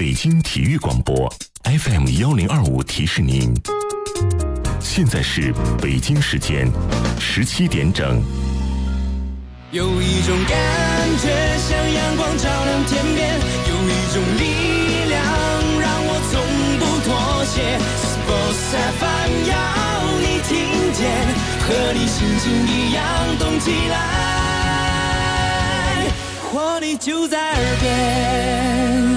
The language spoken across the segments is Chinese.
北京体育广播 FM1025提示您，现在是北京时间17点整。 有一种感觉像阳光照亮天边，有一种力量让我从不妥协。Sports FM 要你听见，和你心情一样动起来，活力就在耳边。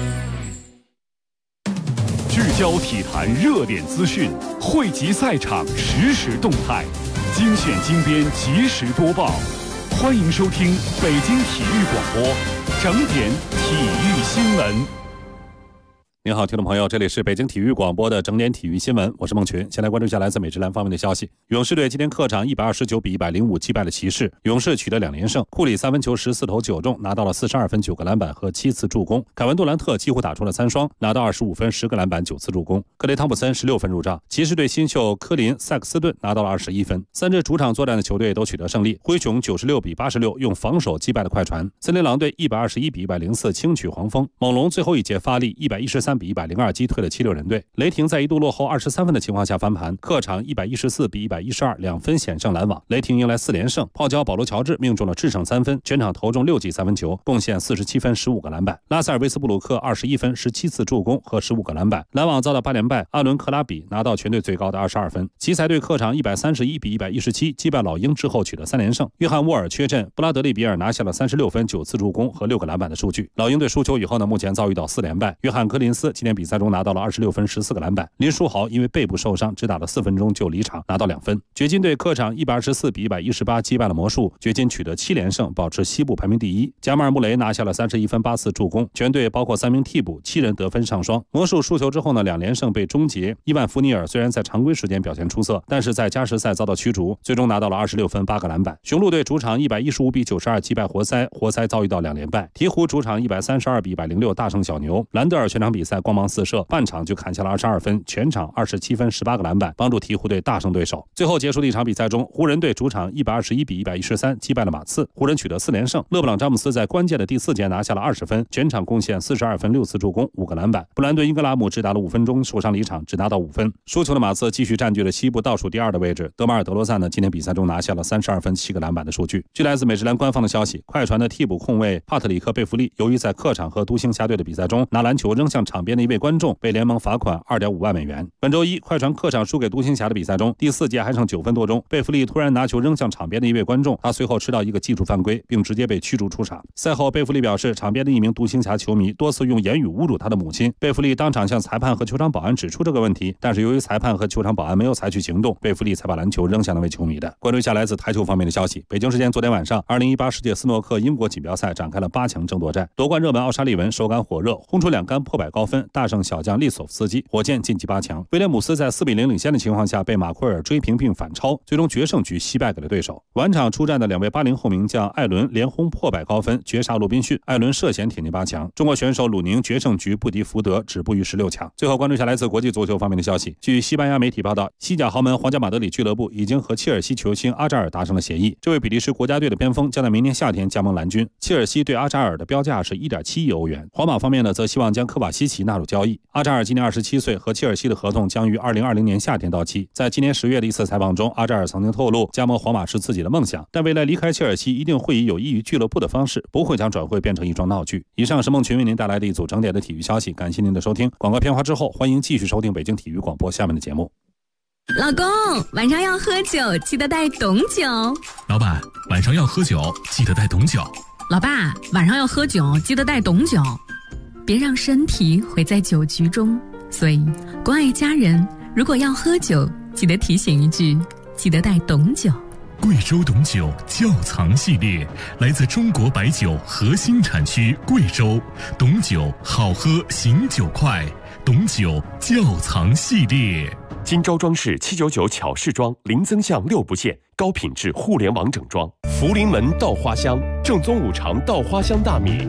聚焦体坛热点资讯，汇集赛场实时动态，精选精编及时播报。欢迎收听北京体育广播整点体育新闻。您好，听众朋友，这里是北京体育广播的整点体育新闻，我是孟群。先来关注一下来自美职篮方面的消息。勇士队今天客场129比105击败了骑士，勇士取得2连胜。库里三分球14投9中，拿到了42分、9个篮板和7次助攻。凯文杜兰特几乎打出了3双，拿到25分、10个篮板、9次助攻。克雷汤普森16分入账。骑士队新秀科林·塞克斯顿拿到了21分。3支主场作战的球队都取得胜利。灰熊96比86用防守击败了快船。森林狼队121比104轻取黄蜂。猛龙最后一节发力113比102击退了76人队。雷霆在一度落后23分的情况下翻盘，客场114比112 2分险胜篮网。雷霆迎来4连胜，泡椒保罗乔治命中了制胜3分，全场投中6记三分球，贡献47分15个篮板。拉塞尔威斯布鲁克21分17次助攻和15个篮板。篮网遭到8连败，阿伦克拉比拿到全队最高的22分。奇才队客场131比117击败老鹰之后取得3连胜。约翰沃尔缺阵，布拉德利比尔拿下了36分9次助攻和6个篮板的数据。老鹰队输球以后呢，目前遭遇到4连败。约翰柯林斯今天比赛中拿到了26分14个篮板。林书豪因为背部受伤只打了4分钟就离场，拿到2分。掘金队客场124比118击败了魔术，掘金取得7连胜，保持西部排名第一。加马尔穆雷拿下了31分8次助攻，全队包括3名替补7人得分上双。魔术输球之后呢，2连胜被终结。伊万福尼尔虽然在常规时间表现出色，但是在加时赛遭到驱逐，最终拿到了26分8个篮板。雄鹿队主场115比92击败活塞，活塞遭遇到2连败。鹈鹕主场132比106大胜小牛。兰德尔全场比赛光芒四射，半场就砍下了22分，全场27分18个篮板，帮助鹈鹕队大胜对手。最后结束的一场比赛中，湖人队主场121比113击败了马刺，湖人取得4连胜。勒布朗詹姆斯在关键的第4节拿下了20分，全场贡献42分6次助攻5个篮板。布兰顿英格拉姆只打了5分钟受伤离场，只拿到5分。输球的马刺继续占据了西部倒数第2的位置。德马尔德罗赞呢，今天比赛中拿下了32分7个篮板的数据。据来自美职篮官方的消息，快船的替补控卫帕特里克贝弗利由于在客场和独行侠队的比赛中拿篮球扔向场边的一位观众，被联盟罚款2.5万美元。本周一，快船客场输给独行侠的比赛中，第4节还剩9分多钟，贝弗利突然拿球扔向场边的一位观众，他随后吃到一个技术犯规，并直接被驱逐出场。赛后，贝弗利表示，场边的一名独行侠球迷多次用言语侮辱他的母亲，贝弗利当场向裁判和球场保安指出这个问题，但是由于裁判和球场保安没有采取行动，贝弗利才把篮球扔向那位球迷的。关注一下来自台球方面的消息，北京时间昨天晚上，2018世界斯诺克英国锦标赛展开了8强争夺战，夺冠热门奥沙利文手感火热，轰出2杆破百高分，大胜小将利索夫斯基，火箭晋级8强。威廉姆斯在4比0领先的情况下被马奎尔追平并反超，最终决胜局惜败给了对手。晚场出战的2位80后名将艾伦连轰破百高分，绝杀鲁滨逊，艾伦涉险挺进8强。中国选手鲁宁决胜局不敌福德，止步于16强。最后关注一下来自国际足球方面的消息，据西班牙媒体报道，西甲豪门皇家马德里俱乐部已经和切尔西球星阿扎尔达成了协议，这位比利时国家队的边锋将在明年夏天加盟蓝军。切尔西对阿扎尔的标价是 1.7 亿欧元。皇马方面呢，则希望将科瓦西奇纳入交易。阿扎尔今年27岁，和切尔西的合同将于2020年夏天到期。在今年10月的一次采访中，阿扎尔曾经透露，加盟皇马是自己的梦想，但未来离开切尔西一定会以有益于俱乐部的方式，不会将转会变成一桩闹剧。以上是孟群为您带来的一组整点的体育消息，感谢您的收听。广告片花之后，欢迎继续收听北京体育广播下面的节目。 老公，晚上要喝酒，记得带懂酒。 老板，晚上要喝酒，记得带懂酒。 老爸，晚上要喝酒，记得带懂酒。别让身体毁在酒局中。所以，关爱家人，如果要喝酒，记得提醒一句，记得带懂酒。 贵州董酒窖藏系列，来自中国白酒核心产区贵州，董酒好喝，醒酒快，董酒窖藏系列。 金州装饰799巧饰装，零增项6不限，高品质互联网整装。福临门稻花香，正宗五常稻花香大米。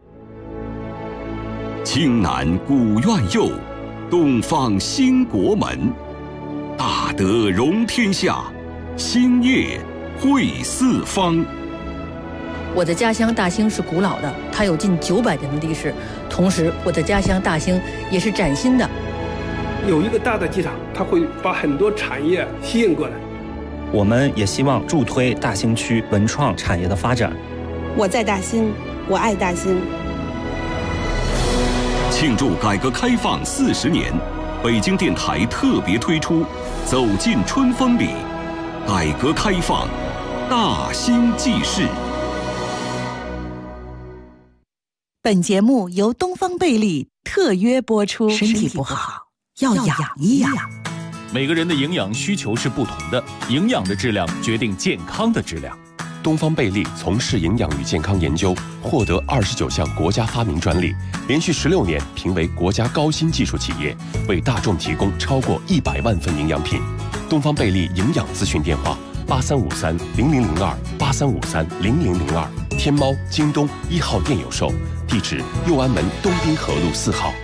青南古院右，东方兴国门。大德容天下，兴业汇四方。 我的家乡大兴是古老的，它有近900年的历史，同时我的家乡大兴也是崭新的。 有一个大的机场，它会把很多产业吸引过来。 我们也希望助推大兴区文创产业的发展。 我在大兴，我爱大兴。 庆祝改革开放40年，北京电台特别推出《走进春风里》，改革开放大兴记事。 本节目由东方贝利特约播出。身体不好要养一养。 每个人的营养需求是不同的，营养的质量决定健康的质量。 东方贝利从事营养与健康研究，获得29项国家发明专利，连续16年评为国家高新技术企业，为大众提供超过100万份营养品。东方贝利营养咨询电话：83530002 83530002，天猫、京东1号店有售，地址右安门东滨河路4号。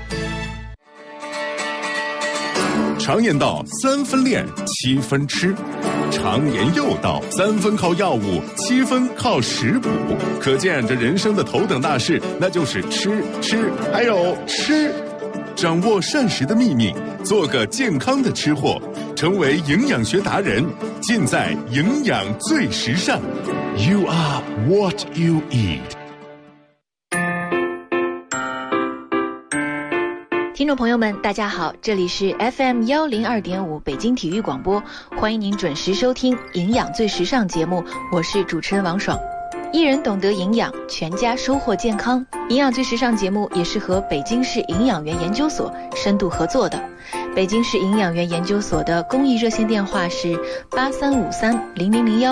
常言道3分练7分吃，常言又道3分靠药物7分靠食补，可见这人生的头等大事那就是吃还有吃。掌握膳食的秘密，做个健康的吃货，成为营养学达人，尽在营养最时尚。 You are what you eat。 听众朋友们大家好，这里是 FM 102.5北京体育广播，欢迎您准时收听营养最时尚节目，我是主持人王爽。一人懂得营养，全家收获健康。营养最时尚节目也是和北京市营养园研究所深度合作的。北京市营养园研究所的公益热线电话是83530001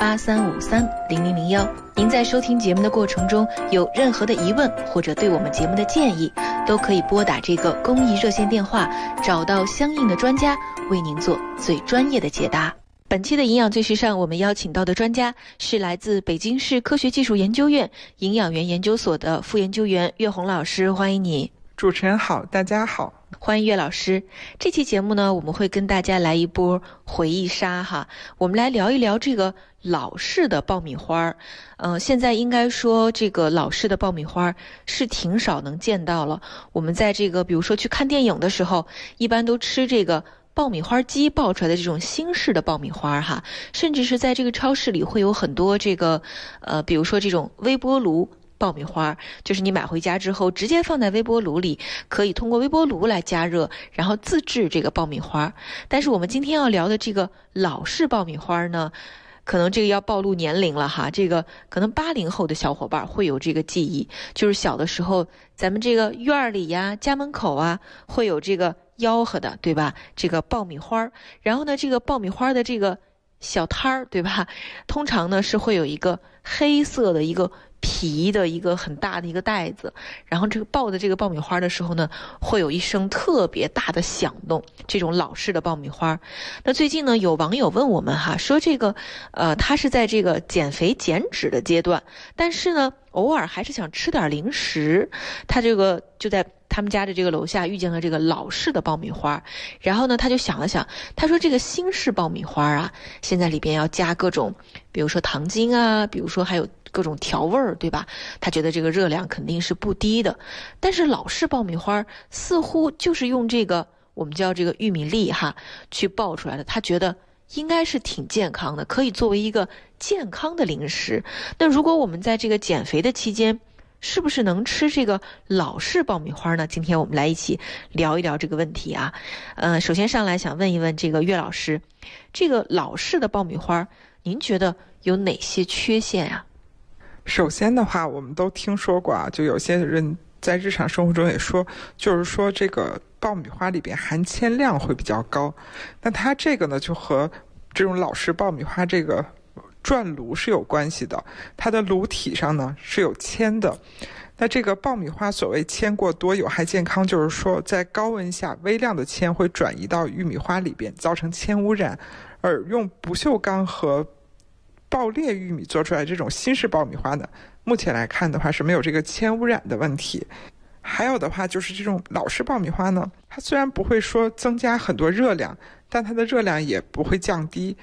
83530001。您在收听节目的过程中有任何的疑问或者对我们节目的建议，都可以拨打这个公益热线电话，找到相应的专家为您做最专业的解答。本期的营养最时尚，我们邀请到的专家是来自北京市科学技术研究院营养园研究所的副研究员岳红老师，欢迎你。 主持人好，大家好， 欢迎岳老师。这期节目呢，我们会跟大家来一波回忆杀哈，我们来聊一聊这个老式的爆米花。现在应该说这个老式的爆米花是挺少能见到了。我们在这个比如说去看电影的时候，一般都吃这个爆米花机爆出来的这种新式的爆米花哈，甚至是在这个超市里会有很多这个比如说这种微波炉爆米花，就是你买回家之后直接放在微波炉里，可以通过微波炉来加热，然后自制这个爆米花。但是我们今天要聊的这个老式爆米花呢，可能这个要暴露年龄了哈，这个可能80后的小伙伴会有这个记忆，就是小的时候咱们这个院里呀、家门口啊会有这个吆喝的，对吧？这个爆米花，然后呢这个爆米花的这个小摊儿，对吧？通常呢是会有一个黑色的一个皮的一个很大的一个袋子，然后这个爆的这个爆米花的时候呢，会有一声特别大的响动，这种老式的爆米花。那最近呢，有网友问我们哈，说这个他是在这个减肥减脂的阶段，但是呢偶尔还是想吃点零食，他这个就在他们家的这个楼下遇见了这个老式的爆米花，然后呢他就想了想，他说这个新式爆米花啊，现在里边要加各种比如说糖精啊，比如说还有各种调味儿，对吧？他觉得这个热量肯定是不低的，但是老式爆米花似乎就是用这个我们叫这个玉米粒哈去爆出来的，他觉得应该是挺健康的，可以作为一个健康的零食。那如果我们在这个减肥的期间，是不是能吃这个老式爆米花呢？今天我们来一起聊一聊这个问题啊。首先上来想问一问这个岳老师，这个老式的爆米花，您觉得有哪些缺陷呀？ 首先的话，我们都听说过啊，就有些人在日常生活中也说，就是说这个爆米花里边含铅量会比较高。那它这个呢，就和这种老式爆米花这个转炉是有关系的，它的炉体上呢是有铅的。那这个爆米花所谓铅过多有害健康，就是说在高温下微量的铅会转移到玉米花里边，造成铅污染。而用不锈钢和爆裂玉米做出来这种新式爆米花呢，目前来看的话是没有这个铅污染的问题。还有的话就是这种老式爆米花呢，它虽然不会说增加很多热量，但它的热量也不会降低。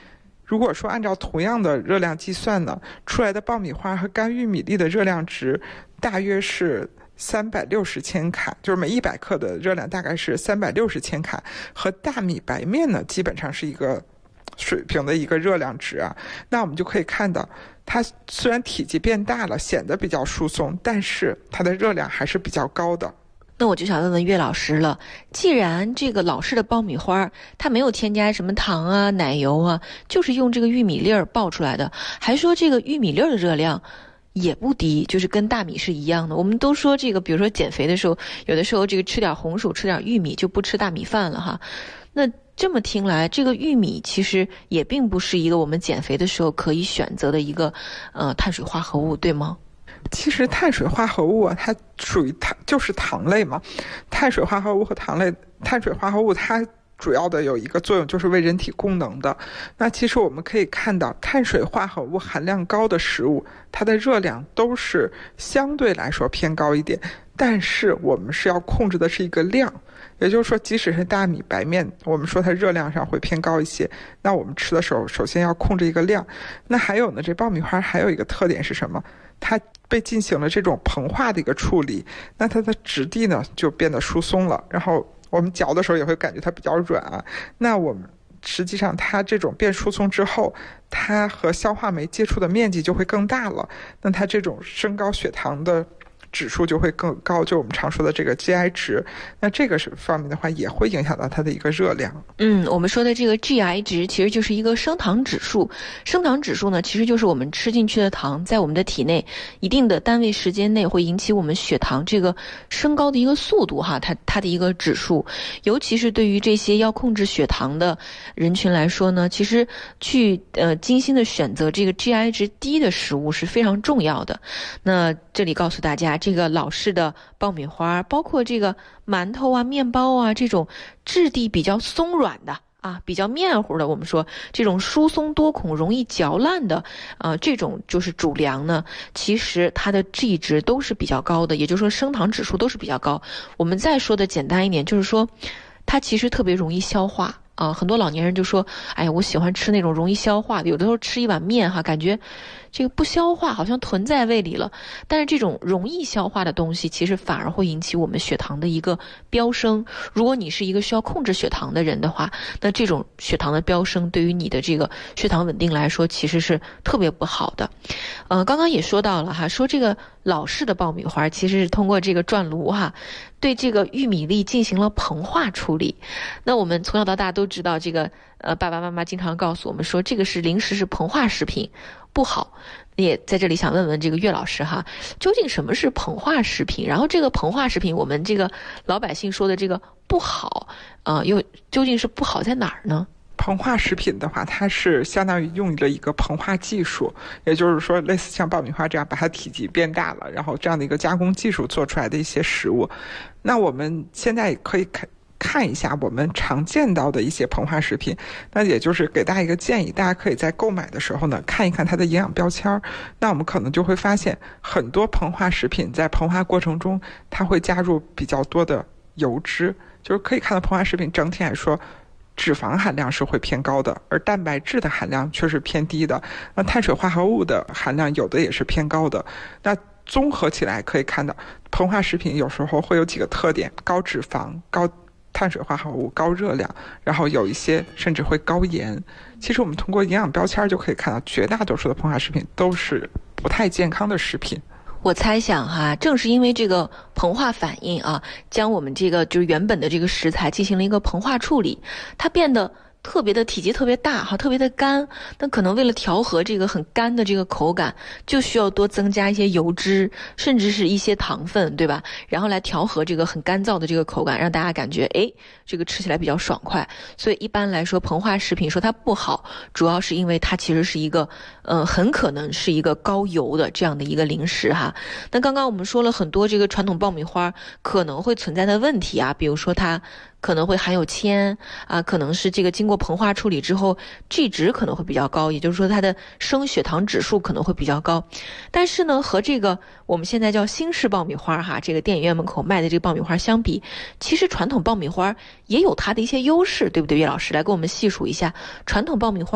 如果说按照同样的热量计算呢，出来的爆米花和干玉米粒的热量值大约是360千卡，就是每100克的热量大概是360千卡，和大米白面呢基本上是一个水平的一个热量值啊。那我们就可以看到，它虽然体积变大了，显得比较疏松，但是它的热量还是比较高的。 那我就想问问岳老师了，既然这个老式的爆米花它没有添加什么糖啊、奶油啊，就是用这个玉米粒儿爆出来的，还说这个玉米粒儿的热量也不低，就是跟大米是一样的。我们都说这个，比如说减肥的时候，有的时候这个吃点红薯，吃点玉米，就不吃大米饭了哈。那这么听来，这个玉米其实也并不是一个我们减肥的时候可以选择的一个碳水化合物，对吗？ 其实碳水化合物啊，它属于就是糖类嘛。碳水化合物和碳水化合物它主要的有一个作用，就是为人体供能的。那其实我们可以看到，碳水化合物含量高的食物，它的热量都是相对来说偏高一点，但是我们是要控制的是一个量。也就是说，即使是大米白面，我们说它热量上会偏高一些，那我们吃的时候首先要控制一个量。那还有呢，这爆米花还有一个特点是什么？它被进行了这种膨化的一个处理，那它的质地呢就变得疏松了，然后我们嚼的时候也会感觉它比较软啊。那我们实际上它这种变疏松之后，它和消化酶接触的面积就会更大了，那它这种升高血糖的指数就会更高，就我们常说的这个 GI 值。那这个方面的话也会影响到它的一个热量。 我们说的这个 GI 值其实就是一个升糖指数。升糖指数呢，其实就是我们吃进去的糖在我们的体内一定的单位时间内会引起我们血糖这个升高的一个速度哈，它的一个指数。尤其是对于这些要控制血糖的人群来说呢，其实去精心的选择这个 GI 值低的食物是非常重要的。那这里告诉大家，这个老式的爆米花，包括这个馒头啊、面包啊，这种质地比较松软的啊，比较面糊的，我们说这种疏松多孔、容易嚼烂的这种就是主粮呢，其实它的 G 值都是比较高的，也就是说升糖指数都是比较高。我们再说的简单一点，就是说它其实特别容易消化。很多老年人就说，哎呀，我喜欢吃那种容易消化的，有的时候吃一碗面哈，感觉这个不消化，好像囤在胃里了。但是这种容易消化的东西，其实反而会引起我们血糖的一个飙升。如果你是一个需要控制血糖的人的话，那这种血糖的飙升对于你的这个血糖稳定来说，其实是特别不好的。刚刚也说到了哈，说这个老式的爆米花其实是通过这个转炉哈，对这个玉米粒进行了膨化处理。那我们从小到大都知道，这个爸爸妈妈经常告诉我们说，这个是零食，是膨化食品，不好。也在这里想问问这个岳老师哈，究竟什么是膨化食品？然后这个膨化食品，我们这个老百姓说的这个不好又究竟是不好在哪儿呢？ 膨化食品的话，它是相当于用了一个膨化技术，也就是说类似像爆米花这样把它体积变大了，然后这样的一个加工技术做出来的一些食物。那我们现在也可以看一下我们常见到的一些膨化食品，那也就是给大家一个建议，大家可以在购买的时候呢看一看它的营养标签。那我们可能就会发现，很多膨化食品在膨化过程中它会加入比较多的油脂，就是可以看到膨化食品整体来说脂肪含量是会偏高的，而蛋白质的含量却是偏低的。那碳水化合物的含量有的也是偏高的。那综合起来可以看到，膨化食品有时候会有几个特点：高脂肪、高碳水化合物、高热量，然后有一些甚至会高盐。其实我们通过营养标签就可以看到，绝大多数的膨化食品都是不太健康的食品。 我猜想哈，正是因为这个膨化反应啊，将我们这个就是原本的这个食材进行了一个膨化处理，它变得特别的体积特别大哈，特别的干。那可能为了调和这个很干的这个口感，就需要多增加一些油脂，甚至是一些糖分，对吧？然后来调和这个很干燥的这个口感，让大家感觉这个吃起来比较爽快。所以一般来说，膨化食品说它不好，主要是因为它其实是一个很可能是一个高油的这样的一个零食哈。那刚刚我们说了很多这个传统爆米花可能会存在的问题啊，比如说它可能会含有铅啊，可能是这个经过膨化处理之后 G 值可能会比较高，也就是说它的升血糖指数可能会比较高。但是呢，和这个我们现在叫新式爆米花哈，这个电影院门口卖的这个爆米花相比，其实传统爆米花也有它的一些优势，对不对？岳老师来给我们细数一下传统爆米花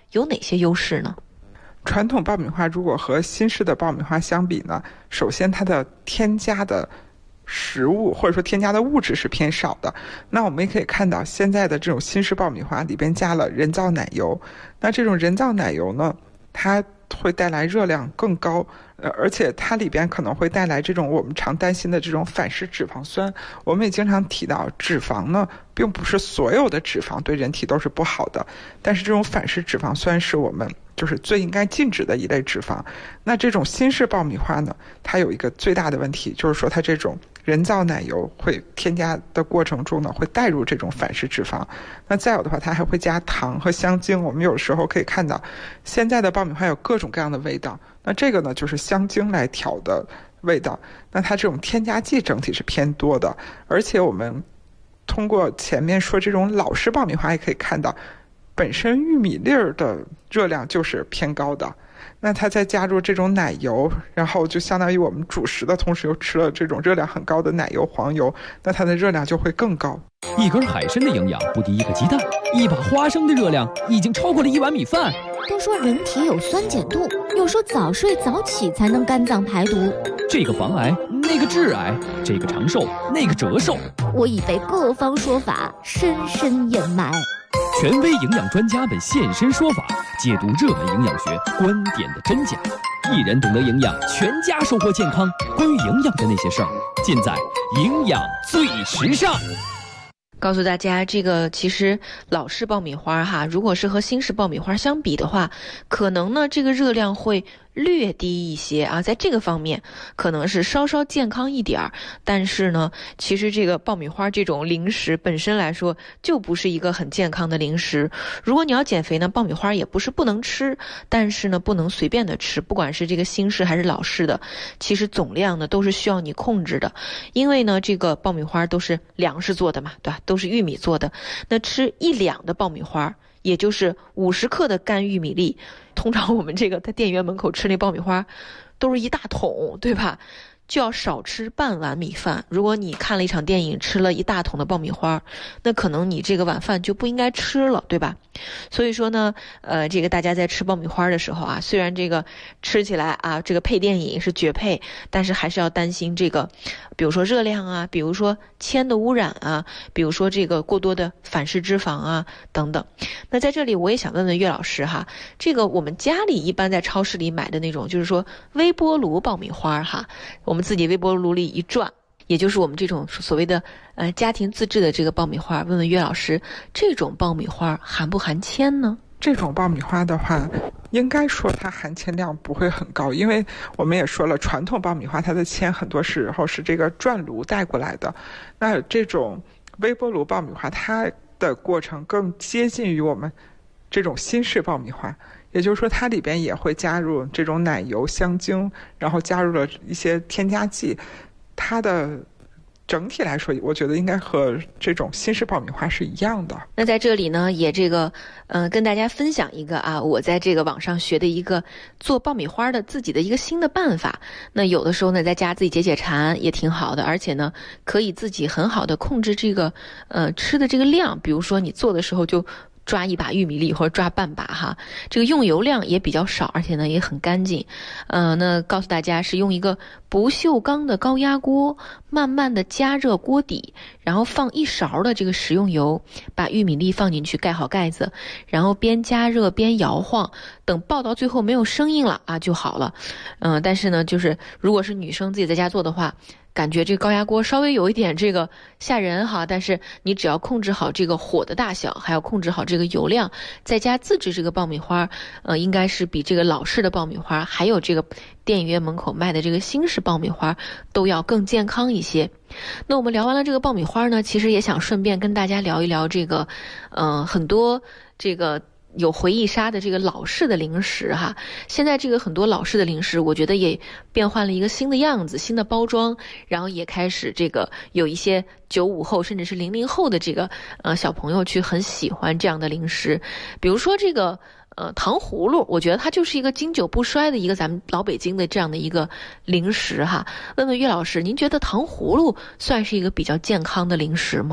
有哪些优势呢？ 传统爆米花如果和新式的爆米花相比呢，首先它的添加的食物或者说添加的物质是偏少的。那我们也可以看到现在的这种新式爆米花里边加了人造奶油，那这种人造奶油呢，它会带来热量更高，而且它里边可能会带来这种我们常担心的这种反式脂肪酸。我们也经常提到，脂肪呢并不是所有的脂肪对人体都是不好的，但是这种反式脂肪酸是我们就是最应该禁止的一类脂肪。那这种新式爆米花呢，它有一个最大的问题，就是说它这种人造奶油会添加的过程中呢，会带入这种反式脂肪。那再有的话，它还会加糖和香精。我们有时候可以看到，现在的爆米花有各种各样的味道，那这个呢就是香精来调的味道。那它这种添加剂整体是偏多的，而且我们通过前面说这种老式爆米花也可以看到，本身玉米粒儿的热量就是偏高的，那它再加入这种奶油，然后就相当于我们主食的同时又吃了这种热量很高的奶油黄油，那它的热量就会更高。 一根海参的营养不敌一个鸡蛋，一把花生的热量已经超过了1碗米饭。 都说人体有酸碱度，又说早睡早起才能肝脏排毒， 这个防癌，那个致癌，这个长寿，那个折寿， 我已被各方说法深深掩埋。 权威营养专家们现身说法，解读热门营养学观点的真假。一人懂得营养，全家收获健康。关于营养的那些事儿，尽在营养最时尚。 告诉大家，这个其实老式爆米花哈，如果是和新式爆米花相比的话，可能呢这个热量会略低一些啊，在这个方面可能是稍稍健康一点儿。但是呢，其实这个爆米花这种零食本身来说就不是一个很健康的零食。如果你要减肥呢，爆米花也不是不能吃，但是呢不能随便的吃，不管是这个新式还是老式的，其实总量呢都是需要你控制的。因为呢这个爆米花都是粮食做的嘛，对吧？都是玉米做的，那吃1两的爆米花，也就是50克的干玉米粒。通常我们这个在店员门口吃那爆米花都是一大桶，对吧？就要少吃半碗米饭。如果你看了一场电影，吃了一大桶的爆米花，那可能你这个晚饭就不应该吃了，对吧？所以说呢，这个大家在吃爆米花的时候啊，虽然这个吃起来啊，这个配电饮是绝配，但是还是要担心这个，比如说热量啊，比如说铅的污染啊，比如说这个过多的反式脂肪啊等等。那在这里我也想问问岳老师哈，这个我们家里一般在超市里买的那种，就是说微波炉爆米花哈，我们自己微波炉里一转，也就是我们这种所谓的家庭自制的这个爆米花，问问岳老师，这种爆米花含不含铅呢？ 这种爆米花的话，应该说它含铅量不会很高，因为我们也说了，传统爆米花它的铅很多时候是这个转炉带过来的。那这种微波炉爆米花，它的过程更接近于我们这种新式爆米花，也就是说它里边也会加入这种奶油、香精，然后加入了一些添加剂。它的整体来说，我觉得应该和这种新式爆米花是一样的。 那在这里呢，也这个跟大家分享一个啊，我在这个网上学的一个做爆米花的自己的一个新的办法。那有的时候呢，在家自己解解馋也挺好的，而且呢，可以自己很好的控制这个吃的这个量。比如说你做的时候就抓一把玉米粒或者抓半把哈，这个用油量也比较少，而且呢也很干净。那告诉大家是用一个不锈钢的高压锅，慢慢的加热锅底，然后放1勺的这个食用油，把玉米粒放进去，盖好盖子，然后边加热边摇晃，等爆到最后没有声音了啊就好了。但是呢，就是如果是女生自己在家做的话，感觉这个高压锅稍微有一点这个吓人哈，但是你只要控制好这个火的大小，还要控制好这个油量，在家自制这个爆米花，应该是比这个老式的爆米花，还有这个电影院门口卖的这个新式爆米花都要更健康一些。那我们聊完了这个爆米花呢，其实也想顺便跟大家聊一聊这个，很多这个有回忆杀的这个老式的零食哈。现在这个很多老式的零食，我觉得也变换了一个新的样子，新的包装，然后也开始这个有一些95后甚至是00后的这个小朋友去很喜欢这样的零食。比如说这个糖葫芦，我觉得它就是一个经久不衰的一个咱们老北京的这样的一个零食哈。问问岳老师，您觉得糖葫芦算是一个比较健康的零食吗？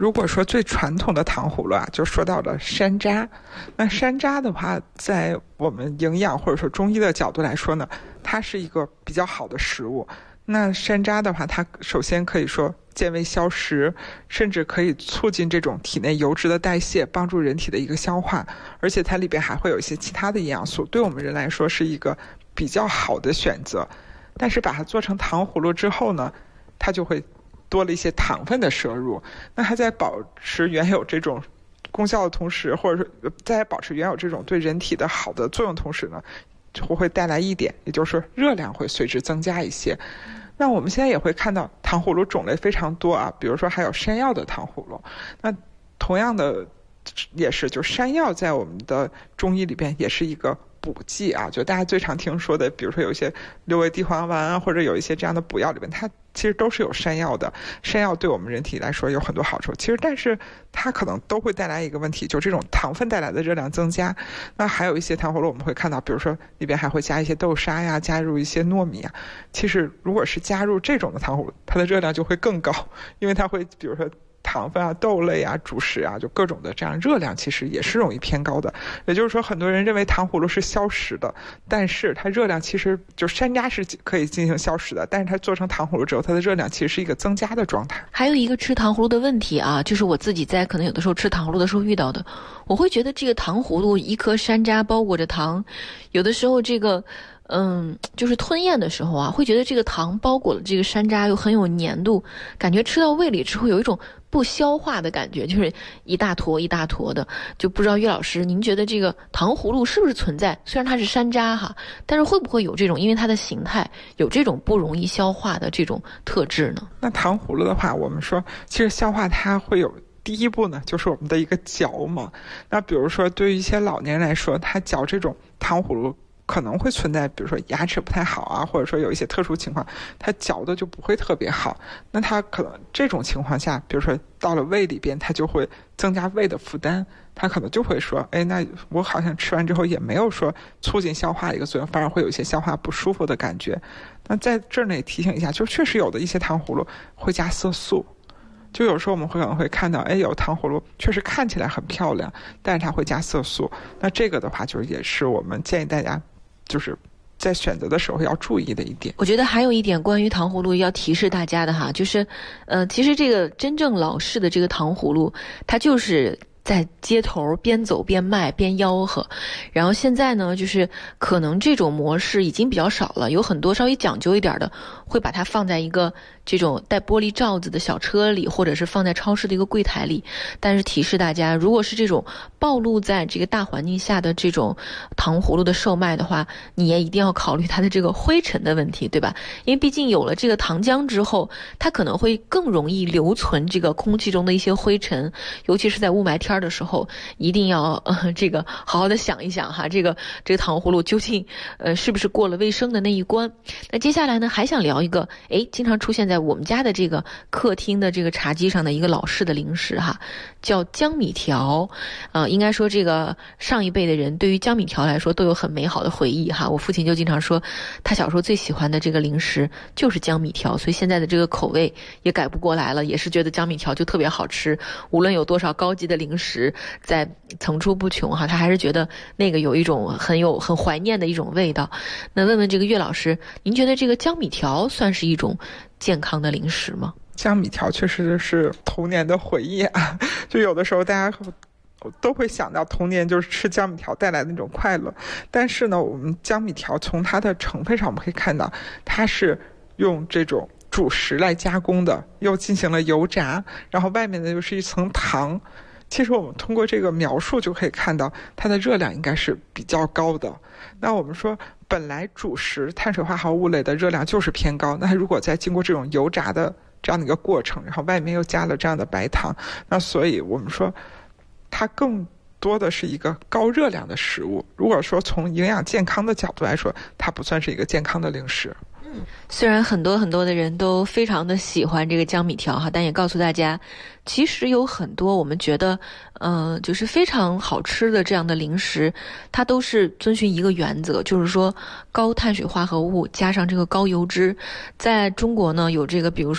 如果说最传统的糖葫芦啊，就说到了山楂。那山楂的话，在我们营养或者说中医的角度来说呢，它是一个比较好的食物。那山楂的话，它首先可以说健胃消食，甚至可以促进这种体内油脂的代谢，帮助人体的一个消化，而且它里边还会有一些其他的营养素，对我们人来说是一个比较好的选择。但是把它做成糖葫芦之后呢，它就会多了一些糖分的摄入，那它在保持原有这种功效的同时，或者说在保持原有这种对人体的好的作用同时呢，就会带来一点，也就是说热量会随之增加一些。那我们现在也会看到糖葫芦种类非常多啊，比如说还有山药的糖葫芦。那同样的也是，就山药在我们的中医里边也是一个补剂啊，就大家最常听说的，比如说有一些六味地黄丸啊，或者有一些这样的补药里面，它其实都是有山药的。山药对我们人体来说有很多好处，其实但是它可能都会带来一个问题，就这种糖分带来的热量增加。那还有一些糖葫芦我们会看到，比如说里边还会加一些豆沙呀，加入一些糯米啊。其实如果是加入这种的糖葫芦，它的热量就会更高，因为它会比如说糖分啊、豆类啊、主食啊，就各种的这样热量其实也是容易偏高的。也就是说，很多人认为糖葫芦是消食的，但是它热量其实就山楂是可以进行消食的，但是它做成糖葫芦之后，它的热量其实是一个增加的状态。 还有一个吃糖葫芦的问题啊，就是我自己在可能有的时候吃糖葫芦的时候遇到的，我会觉得这个糖葫芦一颗山楂包裹着糖，有的时候这个就是吞咽的时候啊，会觉得这个糖包裹了这个山楂又很有粘度，感觉吃到胃里之后有一种不消化的感觉，就是一大坨一大坨的。就不知道岳老师，您觉得这个糖葫芦是不是存在？虽然它是山楂哈，但是会不会有这种因为它的形态有这种不容易消化的这种特质呢？ 那糖葫芦的话，我们说其实消化它会有第一步呢，就是我们的一个嚼嘛。那比如说对于一些老年人来说，他嚼这种糖葫芦可能会存在，比如说牙齿不太好啊，或者说有一些特殊情况，它嚼的就不会特别好。那它可能这种情况下，比如说到了胃里边，它就会增加胃的负担，它可能就会说，哎，那我好像吃完之后也没有说促进消化的一个作用，反而会有一些消化不舒服的感觉。那在这儿呢也提醒一下，就确实有的一些糖葫芦会加色素。就有时候我们可能会看到，哎，有糖葫芦确实看起来很漂亮，但是它会加色素。那这个的话，就是也是我们建议大家就是在选择的时候要注意的一点。 我觉得还有一点关于糖葫芦要提示大家的哈，就是其实这个真正老式的这个糖葫芦，它就是在街头边走边卖边吆喝。然后现在呢，就是可能这种模式已经比较少了，有很多稍微讲究一点的会把它放在一个这种带玻璃罩子的小车里，或者是放在超市的一个柜台里。但是提示大家，如果是这种暴露在这个大环境下的这种糖葫芦的售卖的话，你也一定要考虑它的这个灰尘的问题，对吧？因为毕竟有了这个糖浆之后，它可能会更容易留存这个空气中的一些灰尘，尤其是在雾霾天的时候，一定要这个好好的想一想哈，这个糖葫芦究竟是不是过了卫生的那一关。那接下来呢，还想聊一个经常出现在我们家的这个客厅的这个茶几上的一个老式的零食哈，叫江米条。应该说这个上一辈的人对于江米条来说都有很美好的回忆哈。我父亲就经常说，他小时候最喜欢的这个零食就是江米条，所以现在的这个口味也改不过来了，也是觉得江米条就特别好吃。无论有多少高级的零食在层出不穷哈，他还是觉得那个有一种很怀念的一种味道。那问问这个岳老师，您觉得这个江米条算是一种健康的零食吗？ 江米条确实是童年的回忆啊，就有的时候大家都会想到童年就是吃江米条带来的那种快乐。但是呢，我们江米条从它的成分上我们可以看到，它是用这种主食来加工的，又进行了油炸，然后外面呢又是一层糖。其实我们通过这个描述就可以看到它的热量应该是比较高的。那我们说本来主食碳水化合物类的热量就是偏高，那如果再经过这种油炸的这样的一个过程，然后外面又加了这样的白糖，那所以我们说它更多的是一个高热量的食物。如果说从营养健康的角度来说，它不算是一个健康的零食。 虽然很多的人都非常的喜欢这个江米条哈，但也告诉大家，其实有很多我们觉得就是非常好吃的这样的零食，它都是遵循一个原则，就是说高碳水化合物加上这个高油脂。在中国呢，有这个比如说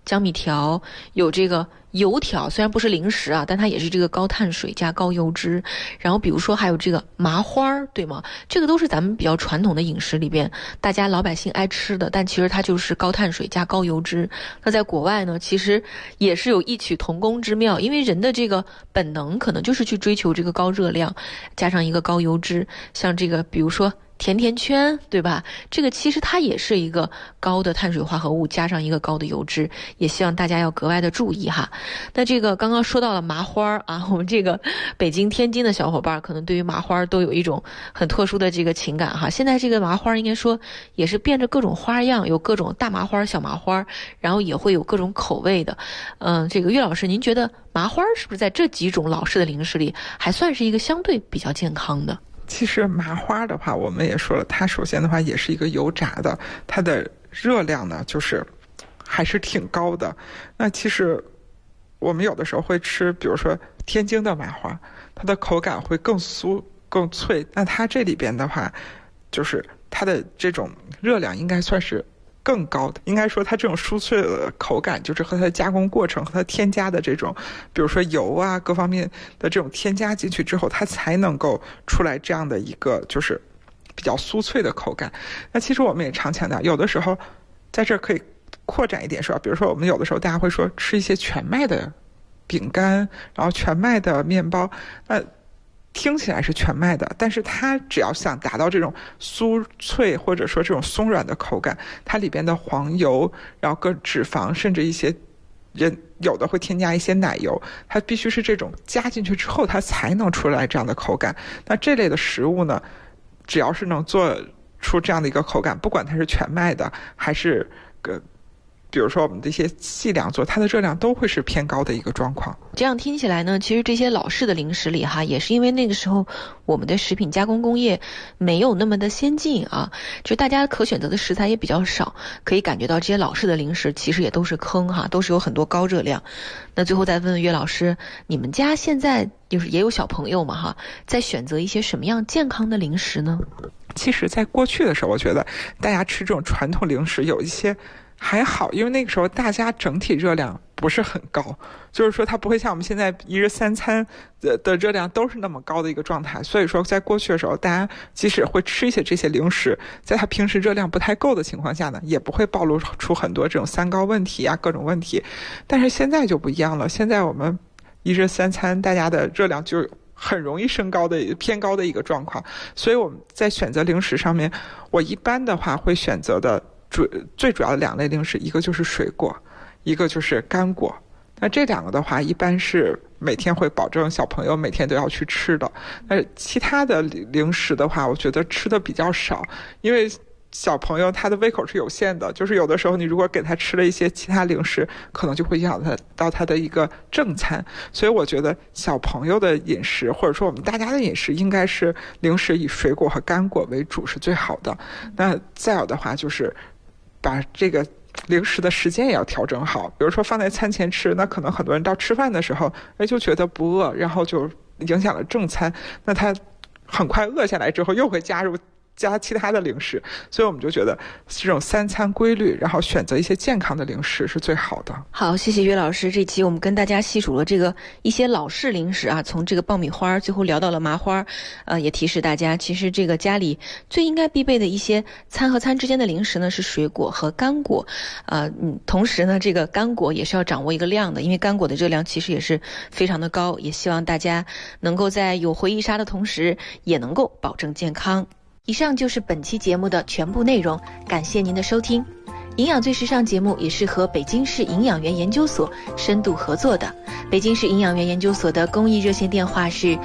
江米条，有这个油条，虽然不是零食啊，但它也是这个高碳水加高油脂。然后比如说还有这个麻花，对吗？这个都是咱们比较传统的饮食里边大家老百姓爱吃的，但其实它就是高碳水加高油脂。那在国外呢，其实也是有异曲同工之妙，因为人的这个本能可能就是去追求这个高热量加上一个高油脂，像这个比如说甜甜圈，对吧？这个其实它也是一个高的碳水化合物加上一个高的油脂，也希望大家要格外的注意哈。那这个刚刚说到了麻花啊，我们这个北京、天津的小伙伴可能对于麻花都有一种很特殊的这个情感哈。现在这个麻花应该说也是变着各种花样，有各种大麻花、小麻花，然后也会有各种口味的。这个岳老师，您觉得麻花是不是在这几种老式的零食里还算是一个相对比较健康的？ 其实麻花的话，我们也说了，它首先的话也是一个油炸的，它的热量呢就是还是挺高的。那其实我们有的时候会吃，比如说天津的麻花，它的口感会更酥更脆。那它这里边的话，就是它的这种热量应该算是更高的，应该说它这种酥脆的口感，就是和它的加工过程和它添加的这种，比如说油啊各方面的这种添加进去之后，它才能够出来这样的一个就是比较酥脆的口感。那其实我们也常强调，有的时候在这儿可以扩展一点说，比如说我们有的时候大家会说吃一些全麦的饼干，然后全麦的面包，听起来是全麦的，但是它只要想达到这种酥脆或者说这种松软的口感，它里边的黄油，然后各脂肪，甚至一些人有的会添加一些奶油，它必须是这种加进去之后它才能出来这样的口感。那这类的食物呢，只要是能做出这样的一个口感，不管它是全麦的还是比如说我们这些细粮做，它的热量都会是偏高的一个状况。 这样听起来呢，其实这些老式的零食里哈，也是因为那个时候我们的食品加工工业没有那么的先进啊，就大家可选择的食材也比较少，可以感觉到这些老式的零食其实也都是坑哈，都是有很多高热量。那最后再问问岳老师，你们家现在就是也有小朋友嘛哈，在选择一些什么样健康的零食呢？ 其实在过去的时候，我觉得大家吃这种传统零食有一些还好，因为那个时候大家整体热量不是很高，就是说它不会像我们现在一日三餐的热量都是那么高的一个状态。所以说在过去的时候，大家即使会吃一些这些零食，在它平时热量不太够的情况下呢，也不会暴露出很多这种三高问题啊各种问题。但是现在就不一样了，现在我们一日三餐大家的热量就很容易升高的偏高的一个状况。所以我们在选择零食上面，我一般的话会选择的最主要的两类零食，一个就是水果，一个就是干果。那这两个的话，一般是每天会保证小朋友每天都要去吃的。其他的零食的话，我觉得吃的比较少，因为小朋友他的胃口是有限的，就是有的时候你如果给他吃了一些其他零食，可能就会影响到他的一个正餐。所以我觉得小朋友的饮食，或者说我们大家的饮食，应该是零食以水果和干果为主是最好的。那再有的话就是把这个零食的时间也要调整好，比如说放在餐前吃，那可能很多人到吃饭的时候就觉得不饿，然后就影响了正餐，那他很快饿下来之后又会加其他的零食。所以我们就觉得这种三餐规律，然后选择一些健康的零食是最好的。 好，谢谢岳老师。这期我们跟大家细数了这个一些老式零食啊，从这个爆米花最后聊到了麻花，也提示大家，其实这个家里最应该必备的一些餐和餐之间的零食呢是水果和干果。同时呢，这个干果也是要掌握一个量的，因为干果的热量其实也是非常的高，也希望大家能够在有回忆杀的同时，也能够保证健康。以上就是本期节目的全部内容，感谢您的收听。营养最时尚节目也是和北京市营养员研究所深度合作的。北京市营养员研究所的公益热线电话是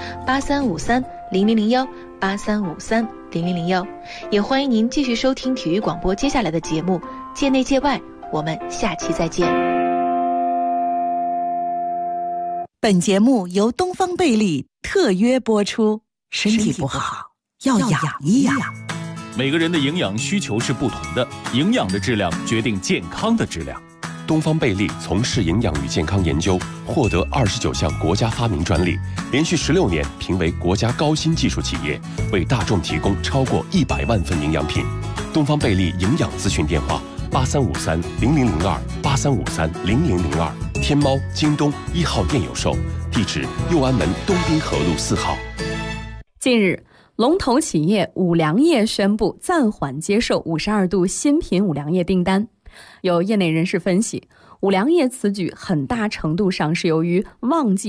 83530001 83530001，也欢迎您继续收听体育广播接下来的节目，界内界外，我们下期再见。 本节目由东方贝利特约播出，身体不好要养一养。 每个人的营养需求是不同的，营养的质量决定健康的质量。 东方贝利从事营养与健康研究，获得29项国家发明专利，连续16年评为国家高新技术企业，为大众提供超过100万份营养品。东方贝利营养咨询电话 83530002，83530002，天猫、京东1号店有售，地址右安门东滨河路4号。 近日，龙头企业五粮液宣布暂缓接受52度新品五粮液订单。有业内人士分析，五粮液此举很大程度上是由于旺季